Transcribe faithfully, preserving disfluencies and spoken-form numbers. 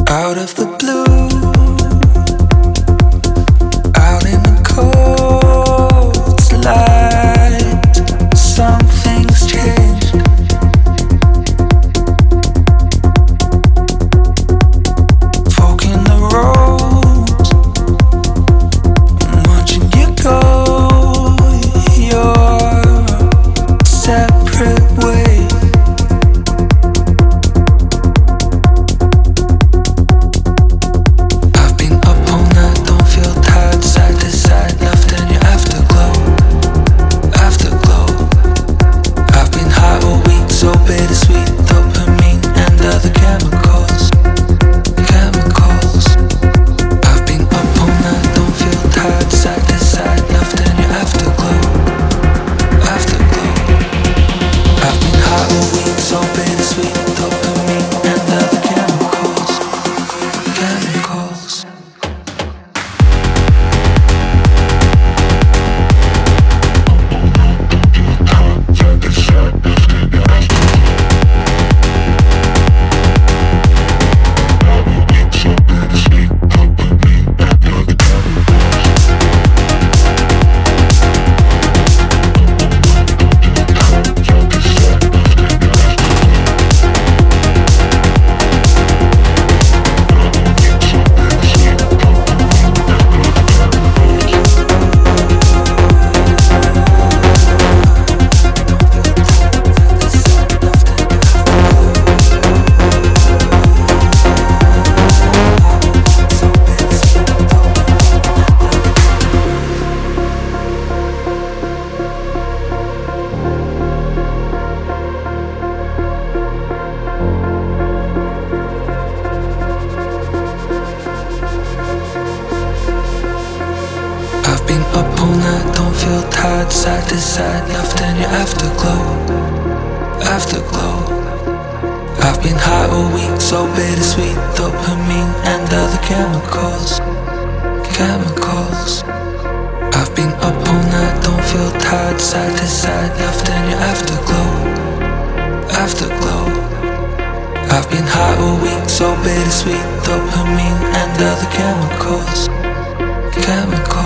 Out of the blue, out in the cold light, something's changed. Forking the road, I'm watching you go your separate way. Side to side, left in your afterglow, afterglow. I've been high all week, so bittersweet, dopamine and other chemicals, chemicals. I've been up all night, don't feel tired, side to side, left in your afterglow, afterglow. I've been high all week, so bittersweet, dopamine and other chemicals, chemicals.